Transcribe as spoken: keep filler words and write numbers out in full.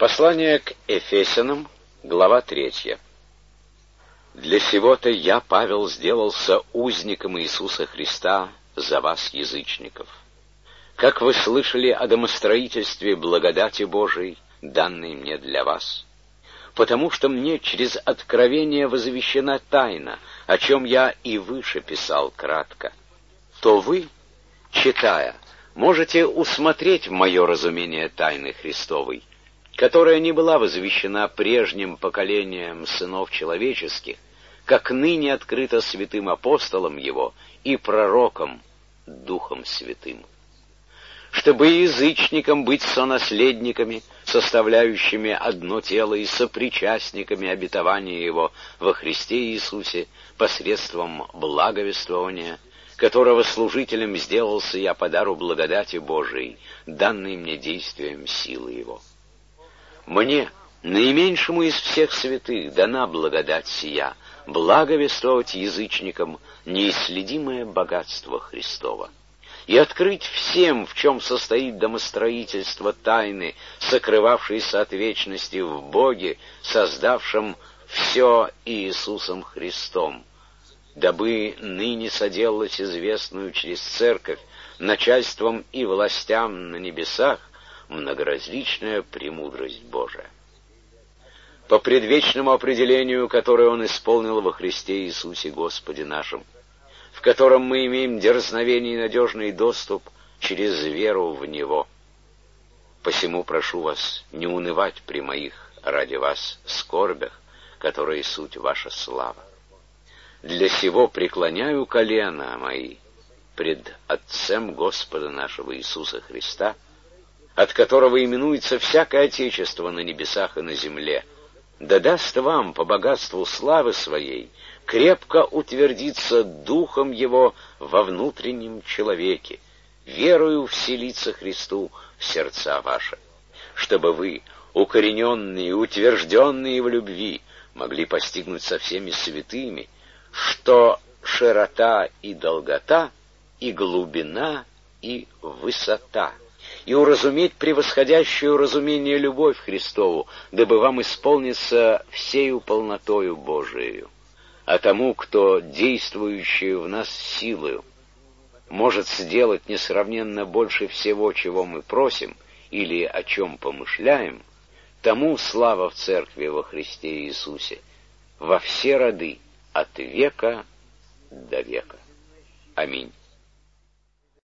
Послание к Ефесянам, глава третья. «Для сего-то я, Павел, сделался узником Иисуса Христа за вас, язычников. Как вы слышали о домостроительстве благодати Божией, данной мне для вас, потому что мне через откровение возвещена тайна, о чем я и выше писал кратко, то вы, читая, можете усмотреть в мое разумение тайны Христовой, которая не была возвещена прежним поколением сынов человеческих, как ныне открыто святым апостолом его и пророком Духом Святым, чтобы язычникам быть сонаследниками, составляющими одно тело и сопричастниками обетования его во Христе Иисусе посредством благовествования, которого служителем сделался я по дару благодати Божией, данной мне действием силы его. Мне, наименьшему из всех святых, дана благодать сия, благовествовать язычникам неисследимое богатство Христова, и открыть всем, в чем состоит домостроительство тайны, сокрывавшейся от вечности в Боге, создавшем все Иисусом Христом, дабы ныне соделалось известную через Церковь начальством и властям на небесах многоразличная премудрость Божия. По предвечному определению, которое Он исполнил во Христе Иисусе Господе нашим, в котором мы имеем дерзновение и надежный доступ через веру в Него. Посему прошу вас не унывать при моих ради вас скорбях, которые суть ваша слава. Для сего преклоняю колена мои пред Отцем Господа нашего Иисуса Христа, от которого именуется всякое отечество на небесах и на земле, да даст вам по богатству славы своей крепко утвердиться духом его во внутреннем человеке, верою вселиться Христу в сердца ваши, чтобы вы, укорененные и утвержденные в любви, могли постигнуть со всеми святыми, что широта и долгота, и глубина, и высота, и уразуметь превосходящую разумение любовь Христову, дабы вам исполниться всею полнотою Божиею. А тому, кто, действующую в нас силою, может сделать несравненно больше всего, чего мы просим или о чем помышляем, тому слава в Церкви во Христе Иисусе, во все роды, от века до века. Аминь.